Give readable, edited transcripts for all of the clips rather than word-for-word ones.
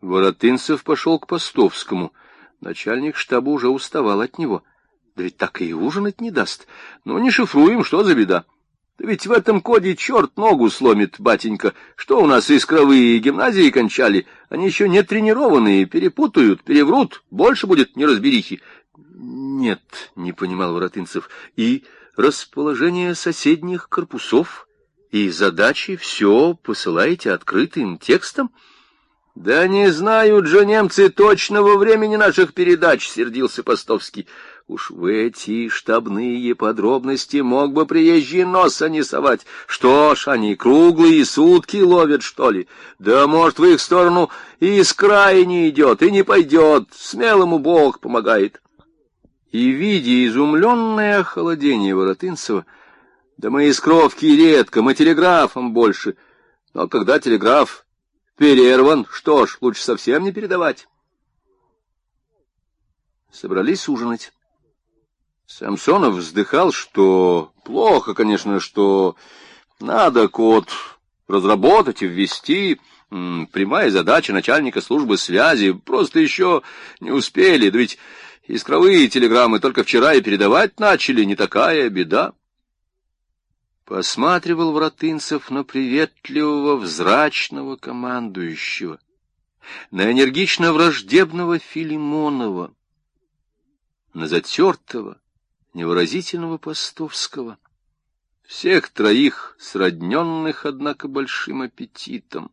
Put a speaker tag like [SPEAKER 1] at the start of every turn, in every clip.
[SPEAKER 1] Воротынцев пошел к Постовскому. Начальник штаба уже уставал от него. Да ведь так и ужинать не даст. Ну, не шифруем, что за беда? Да ведь в этом коде черт ногу сломит, батенька. Что у нас искровые гимназии кончали? Они еще не тренированные, перепутают, переврут, больше будет неразберихи. Нет, не понимал Воротынцев, и расположение соседних корпусов, и задачи все посылаете открытым текстом? Да не знают же немцы точного времени наших передач, сердился Постовский. Уж в эти штабные подробности мог бы приезжий носа не совать. Что ж, они круглые сутки ловят, что ли? Да, может, в их сторону и из края не идет, и не пойдет. Смелому Бог помогает. И, видя изумленное охолодение Воротынцева, да мы из кровки редко, мы телеграфом больше. Но когда телеграф перерван, что ж, лучше совсем не передавать. Собрались ужинать. Самсонов вздыхал, что плохо, конечно, что надо код разработать и ввести. Прямая задача начальника службы связи. Просто еще не успели. Да ведь искровые телеграммы только вчера и передавать начали. Не такая беда. Посматривал Воротынцев на приветливого, взрачного командующего, на энергично-враждебного Филимонова, на затертого, невыразительного Постовского, всех троих сродненных, однако, большим аппетитом.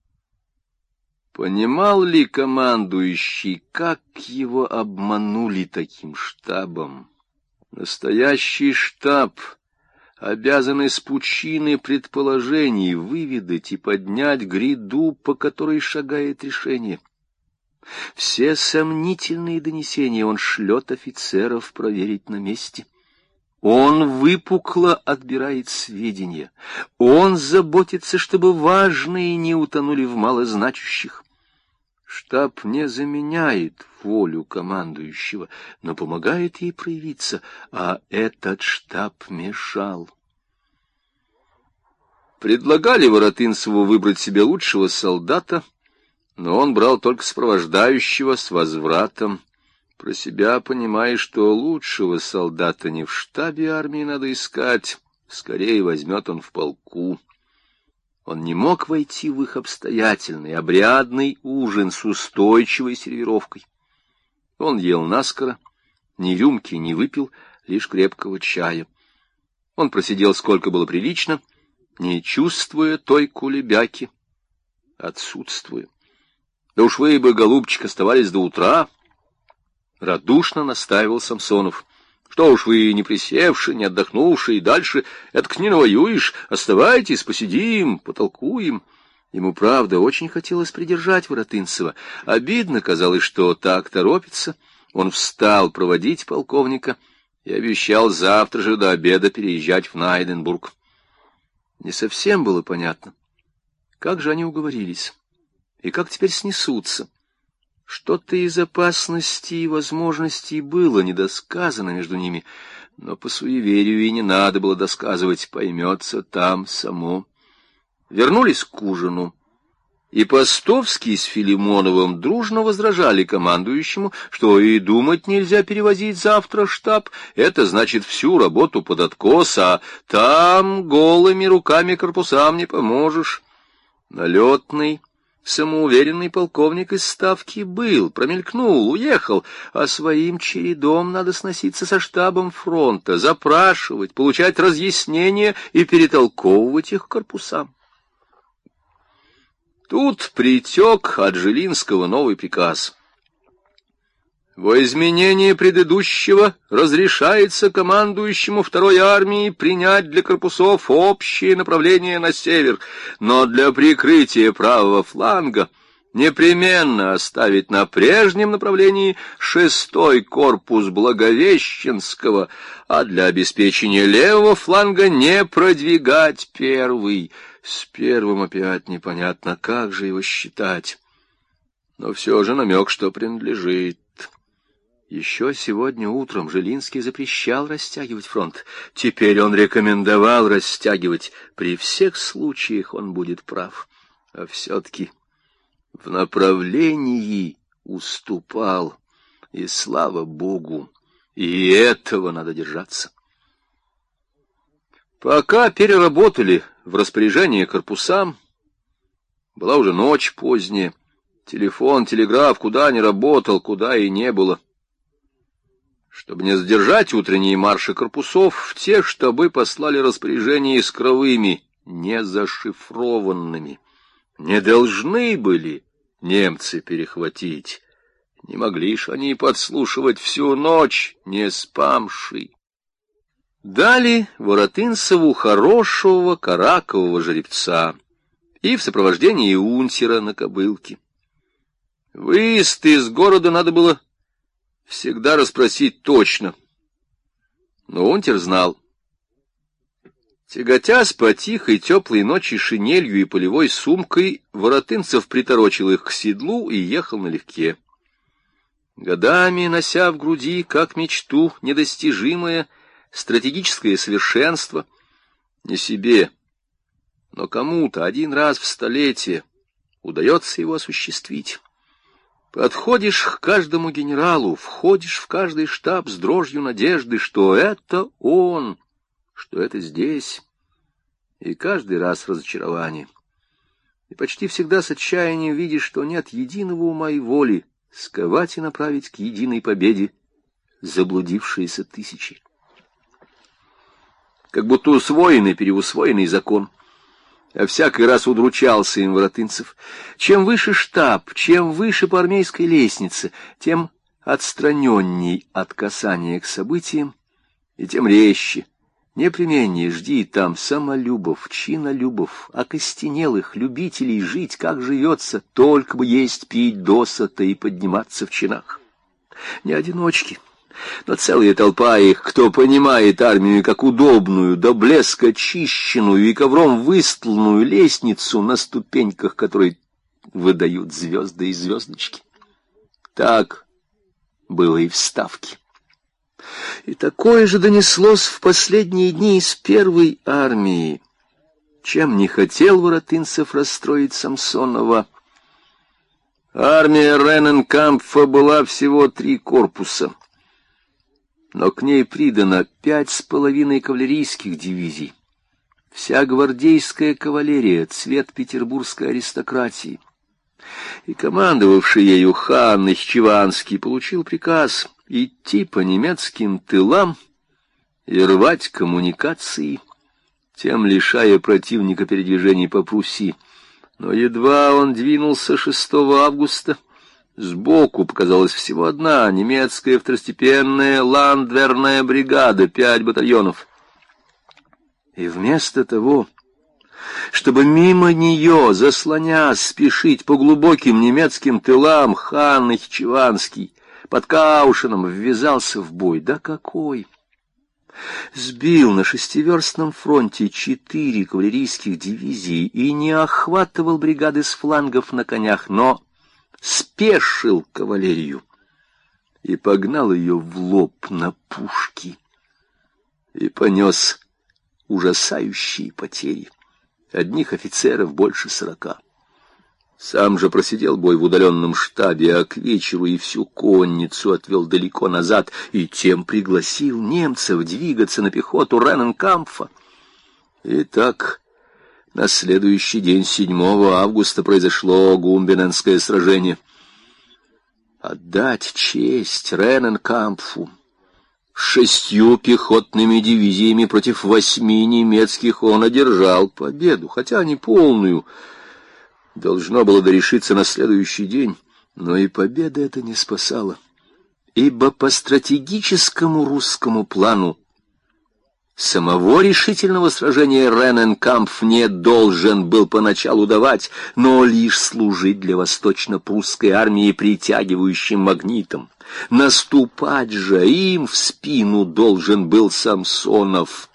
[SPEAKER 1] Понимал ли командующий, как его обманули таким штабом? Настоящий штаб обязан из пучины предположений выведать и поднять гряду, по которой шагает решение. Все сомнительные донесения он шлет офицеров проверить на месте. Он выпукло отбирает сведения. Он заботится, чтобы важные не утонули в малозначащих. Штаб не заменяет волю командующего, но помогает ей проявиться, а этот штаб мешал. Предлагали Воротынцеву выбрать себе лучшего солдата, но он брал только сопровождающего с возвратом, про себя понимая, что лучшего солдата не в штабе армии надо искать, скорее возьмет он в полку. Он не мог войти в их обстоятельный, обрядный ужин с устойчивой сервировкой. Он ел наскоро, ни рюмки не выпил, лишь крепкого чая. Он просидел сколько было прилично, не чувствуя той кулебяки, отсутствуя. Да уж вы бы, голубчик, оставались до утра, — радушно настаивал Самсонов. Что уж вы, не присевши, не отдохнувши, и дальше этак не навоюешь. Оставайтесь, посидим, потолкуем. Ему, правда, очень хотелось придержать Воротынцева. Обидно казалось, что так торопится. Он встал проводить полковника и обещал завтра же до обеда переезжать в Найденбург. Не совсем было понятно, как же они уговорились и как теперь снесутся. Что-то из опасностей и возможностей было недосказано между ними, но по суеверию и не надо было досказывать, поймется там само. Вернулись к ужину, и Постовский с Филимоновым дружно возражали командующему, что и думать нельзя перевозить завтра штаб, это значит всю работу под откос, а там голыми руками корпусам не поможешь. Налетный, самоуверенный полковник из Ставки был, промелькнул, уехал, а своим чередом надо сноситься со штабом фронта, запрашивать, получать разъяснения и перетолковывать их корпусам. Тут притек от Жилинского новый приказ. Во изменение предыдущего разрешается командующему второй армии принять для корпусов общее направление на север, но для прикрытия правого фланга непременно оставить на прежнем направлении 6-й корпус Благовещенского, а для обеспечения левого фланга не продвигать 1-й. С 1-м опять непонятно, как же его считать. Но все же намек, что принадлежит. Еще сегодня утром Жилинский запрещал растягивать фронт. Теперь он рекомендовал растягивать. При всех случаях он будет прав. А все-таки в направлении уступал, и слава Богу, и этого надо держаться. Пока переработали в распоряжение корпусам, была уже ночь поздняя, телефон, телеграф куда не работал, куда и не было. Чтобы не задержать утренние марши корпусов, в те штабы послали распоряжения искровыми, не зашифрованными. Не должны были немцы перехватить, не могли ж они подслушивать всю ночь, не спамши. Дали Воротынцеву хорошего каракового жеребца и в сопровождении унтера на кобылке. Выезд из города надо было всегда расспросить точно, но унтер знал. Тяготясь по тихой теплой ночи шинелью и полевой сумкой, Воротынцев приторочил их к седлу и ехал налегке. Годами нося в груди, как мечту, недостижимое стратегическое совершенство, не себе, но кому-то один раз в столетие удается его осуществить. Подходишь к каждому генералу, входишь в каждый штаб с дрожью надежды, что это он, что это здесь, и каждый раз разочарование. И почти всегда с отчаянием видишь, что нет единого ума и воли сковать и направить к единой победе заблудившиеся тысячи. Как будто усвоенный, переусвоенный закон. А всякий раз удручался им Воротынцев. Чем выше штаб, чем выше по армейской лестнице, тем отстраненней от касания к событиям, и тем резче, непременнее жди там самолюбов, чинолюбов, окостенелых любителей жить, как живется, только бы есть, пить досыта и подниматься в чинах. Не одиночки, но целая толпа их, кто понимает армию как удобную, до блеска чищенную и ковром выстланную лестницу, на ступеньках которой выдают звезды и звездочки. Так было и в Ставке. И такое же донеслось в последние дни из первой армии, чем не хотел Воротынцев расстроить Самсонова. Армия Рененкампфа была всего 3 корпуса, но к ней придано 5,5 кавалерийских дивизий, вся гвардейская кавалерия, цвет петербургской аристократии. И командовавший ею хан Нахичеванский получил приказ идти по немецким тылам и рвать коммуникации, тем лишая противника передвижений по Пруссии. Но едва он двинулся 6 августа, сбоку показалась всего одна немецкая второстепенная ландверная бригада, 5 батальонов. И вместо того, чтобы мимо нее, заслонясь, спешить по глубоким немецким тылам, хан Нахичеванский под Каушином ввязался в бой. Да какой! Сбил на 6-верстном фронте 4 кавалерийских дивизии и не охватывал бригады с флангов на конях, но спешил кавалерию и погнал ее в лоб на пушки и понес ужасающие потери. Одних офицеров больше 40. Сам же просидел бой в удаленном штабе, а к вечеру и всю конницу отвел далеко назад, и тем пригласил немцев двигаться на пехоту Рененкампфа. И так на следующий день, 7 августа, произошло Гумбиненское сражение. Отдать честь Рененкампфу. 6 пехотными дивизиями против 8 немецких он одержал победу, хотя не полную. Должно было дорешиться на следующий день, но и победа это не спасала, ибо по стратегическому русскому плану самого решительного сражения Рененкампф не должен был поначалу давать, но лишь служить для восточно-прусской армии притягивающим магнитом. Наступать же им в спину должен был Самсонов.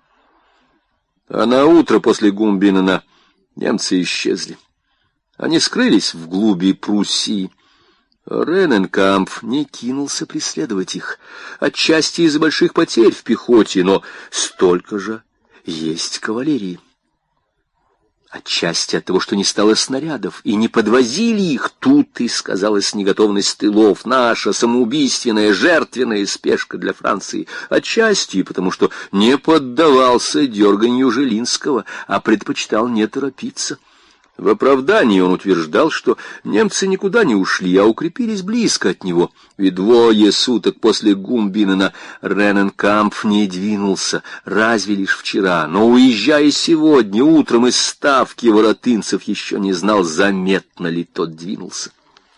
[SPEAKER 1] А на утро после Гумбинена немцы исчезли. Они скрылись вглуби Пруссии. Рененкампф не кинулся преследовать их, отчасти из-за больших потерь в пехоте, но столько же есть кавалерии. Отчасти от того, что не стало снарядов, и не подвозили их, тут и сказалась неготовность тылов, наша самоубийственная, жертвенная спешка для Франции. Отчасти и потому, что не поддавался дерганью Жилинского, а предпочитал не торопиться. В оправдании он утверждал, что немцы никуда не ушли, а укрепились близко от него. И 2 суток после Гумбинена Рененкампф не двинулся, разве лишь вчера. Но, уезжая сегодня утром из ставки, Воротынцев еще не знал, заметно ли тот двинулся.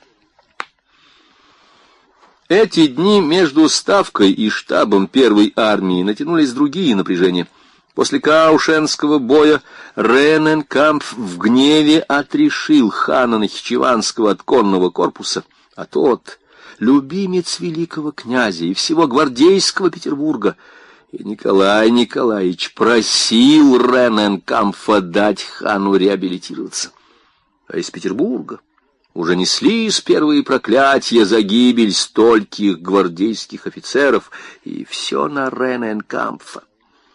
[SPEAKER 1] Эти дни между ставкой и штабом первой армии натянулись другие напряжения. После Каушенского боя Рененкампф в гневе отрешил хана Нахичеванского от конного корпуса, а тот, любимец великого князя и всего гвардейского Петербурга, и Николай Николаевич просил Рененкампфа дать хану реабилитироваться. А из Петербурга уже неслись первые проклятия за гибель стольких гвардейских офицеров, и все на Рененкампфа.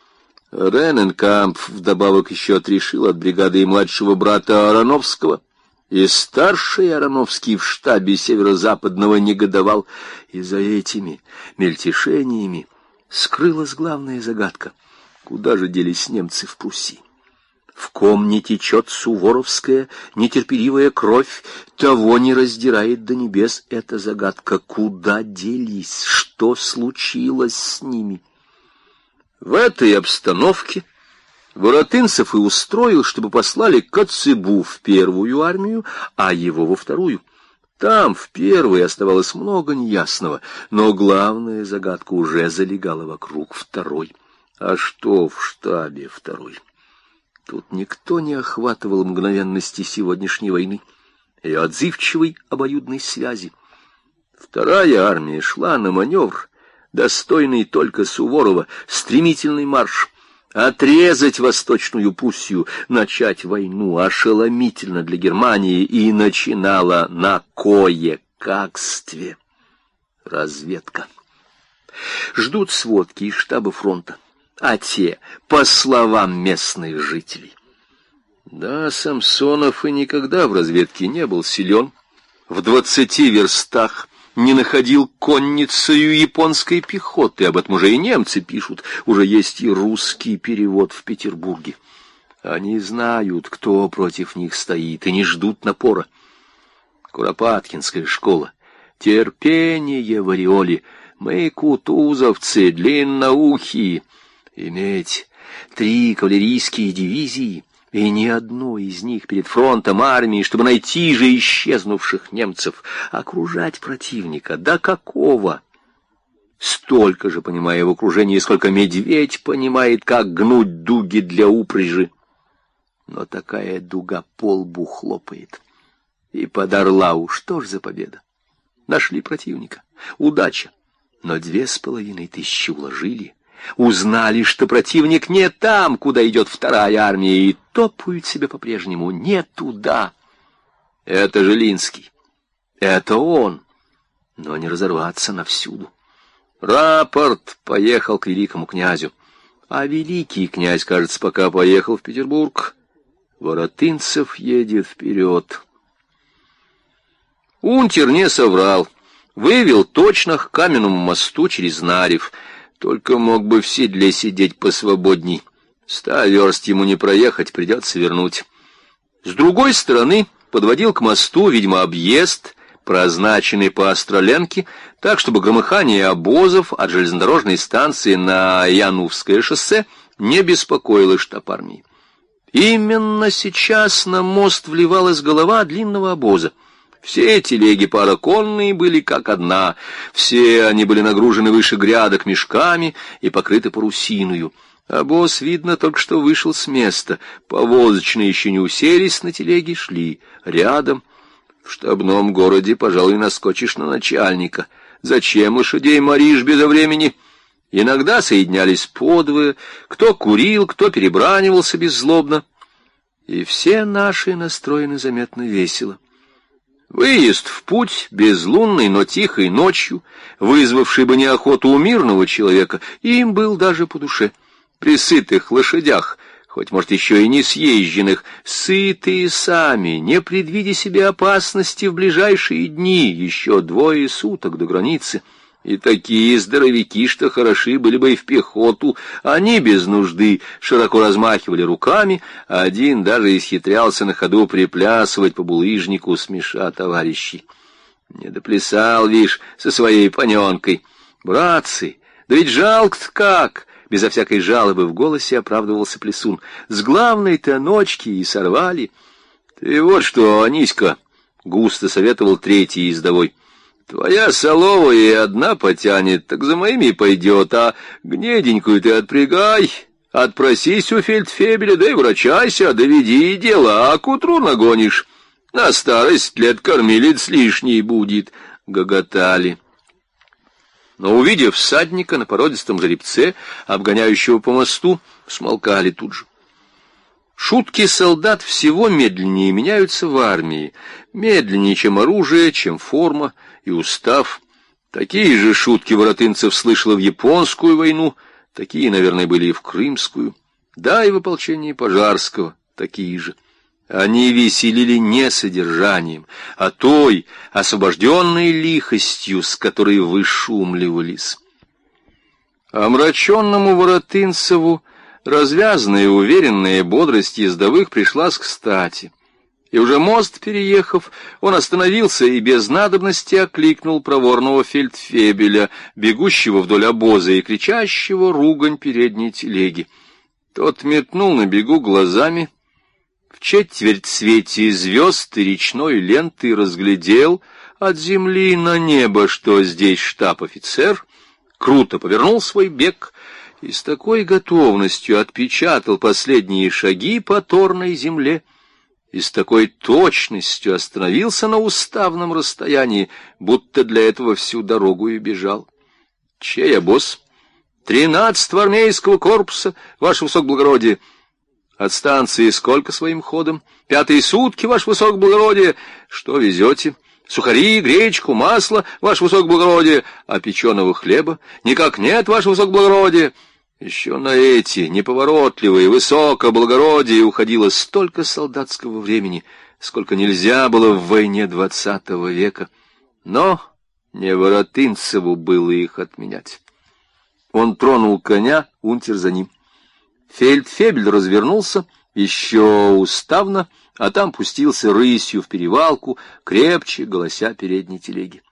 [SPEAKER 1] Рененкампф вдобавок еще отрешил от бригады и младшего брата Ароновского, и старший Ароновский в штабе Северо-Западного негодовал, и за этими мельтешениями скрылась главная загадка: куда же делись немцы в Пруссии? В ком не течет суворовская нетерпеливая кровь, того не раздирает до небес эта загадка. Куда делись? Что случилось с ними? В этой обстановке Воротынцев и устроил, чтобы послали Коцебу в первую армию, а его во вторую. Там в первой оставалось много неясного, но главная загадка уже залегала вокруг второй. А что в штабе второй? Тут никто не охватывал мгновенности сегодняшней войны и отзывчивой обоюдной связи. Вторая армия шла на маневр, достойный только Суворова, стремительный марш, отрезать Восточную Пруссию, начать войну ошеломительно для Германии, и начинала на кое-какстве разведка. Ждут сводки из штаба фронта, а те по словам местных жителей. Да, Самсонов и никогда в разведке не был силен, в 20 верстах не находил конницею японской пехоты, об этом уже и немцы пишут, уже есть и русский перевод в Петербурге. Они знают, кто против них стоит, и не ждут напора. Куропаткинская школа, терпение в ореоле, мы кутузовцы, длинноухие, иметь 3 кавалерийские дивизии, и ни одной из них перед фронтом армии, чтобы найти же исчезнувших немцев, окружать противника. Да какого? Столько же, понимая в окружении, сколько медведь понимает, как гнуть дуги для упряжи. Но такая дуга по лбу хлопает. И под Орлау что ж за победа? Нашли противника. Удача. Но 2500 уложили. Узнали, что противник не там, куда идет вторая армия, и топают себе по-прежнему не туда. Это Жилинский. Это он. Но не разорваться навсюду. Рапорт поехал к великому князю. А великий князь, кажется, пока поехал в Петербург. Воротынцев едет вперед. Унтер не соврал. Вывел точно к Каменному мосту через Нарев. Только мог бы в седле сидеть посвободней. 100 верст ему не проехать, придется вернуть. С другой стороны подводил к мосту, видимо, объезд, прозначенный по Остроленке, так, чтобы громыхание обозов от железнодорожной станции на Янувское шоссе не беспокоило штаб армии. Именно сейчас на мост вливалась голова длинного обоза. Все телеги пароконные были как одна, все они были нагружены выше грядок мешками и покрыты парусиною. Обоз, видно, только что вышел с места, повозочные еще не уселись на телеги, шли рядом. В штабном городе, пожалуй, наскочишь на начальника. Зачем лошадей моришь безо времени? Иногда соединялись подвое, кто курил, кто перебранивался беззлобно. И все наши настроены заметно весело. Выезд в путь, безлунный, но тихой ночью, вызвавший бы неохоту у мирного человека, им был даже по душе. При сытых лошадях хоть, может, еще и не съезженных, сытые сами, не предвидя себе опасности в ближайшие дни, еще 2 суток до границы. И такие здоровяки, что хороши были бы и в пехоту, они без нужды широко размахивали руками, а один даже исхитрялся на ходу приплясывать по булыжнику, смеша товарищей. Не доплясал, вишь, со своей паненкой. Братцы, да ведь жалко-то как! Безо всякой жалобы в голосе оправдывался плясун. С главной-то ночки и сорвали. Ты вот что, Аниська, густо советовал третий ездовой. Твоя солова и одна потянет, так за моими пойдет, а гнеденькую ты отпрягай, отпросись у фельдфебеля, да и врачайся, доведи дело, а к утру нагонишь. На старость лет кормилец лишний будет, — гоготали. Но, увидев всадника на породистом жеребце, обгоняющего по мосту, смолкали тут же. Шутки солдат всего медленнее меняются в армии, медленнее, чем оружие, чем форма и устав. Такие же шутки воротынцев слышала в Японскую войну, такие, наверное, были и в Крымскую, да и в ополчении Пожарского такие же. Они веселили не содержанием, а той освобожденной лихостью, с которой вышумливались. Омраченному Воротынцеву развязная и уверенная бодрость ездовых пришлась кстати. И уже мост переехав, он остановился и без надобности окликнул проворного фельдфебеля, бегущего вдоль обоза и кричащего ругань передней телеги. Тот метнул на бегу глазами, в четверть свете звезд и речной ленты разглядел от земли на небо, что здесь штаб-офицер, круто повернул свой бег и с такой готовностью отпечатал последние шаги по торной земле, и с такой точностью остановился на уставном расстоянии, будто для этого всю дорогу и бежал. Чей обоз? 13-го армейского корпуса, ваше высокоблагородие. От станции сколько своим ходом? 5-е сутки, ваше высокоблагородие. Что везете? Сухари, гречку, масло, ваше высокоблагородие. А печеного хлеба? Никак нет, ваше высокоблагородие. Еще на эти неповоротливые высокоблагородие уходило столько солдатского времени, сколько нельзя было в войне 20 века. Но не Воротынцеву было их отменять. Он тронул коня, унтер за ним. Фельдфебель развернулся, еще уставно, а там пустился рысью в перевалку, крепче голося передней телеги.